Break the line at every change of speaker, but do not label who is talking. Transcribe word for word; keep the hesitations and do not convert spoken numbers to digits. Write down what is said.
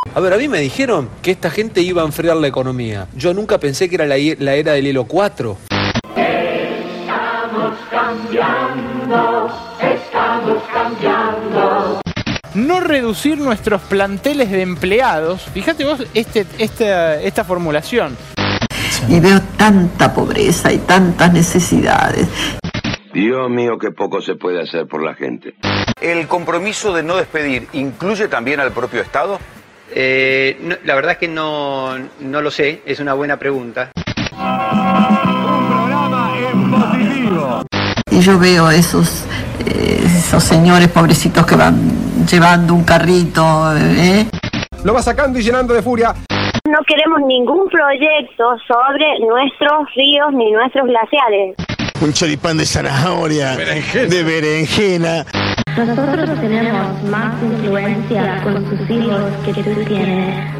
A ver, a mí me dijeron que esta gente iba a enfriar la economía. Yo nunca pensé que era la, la era del hielo cuatro.
Estamos cambiando, estamos cambiando.
No reducir nuestros planteles de empleados. Fíjate vos este, esta, esta formulación.
Y veo tanta pobreza y tantas necesidades.
Dios mío, qué poco se puede hacer por la gente.
¿El compromiso de no despedir incluye también al propio Estado?
Eh, no, la verdad es que no, no lo sé, es una buena pregunta.
Un programa en positivo.
Y yo veo esos, eh, esos señores pobrecitos que van llevando un carrito, ¿eh?
Lo va sacando y llenando de furia.
No queremos ningún proyecto sobre nuestros ríos ni nuestros glaciares.
Un choripán de zanahoria, berenjena. de berenjena.
Nosotros tenemos más influencia con sus hijos que tú tienes.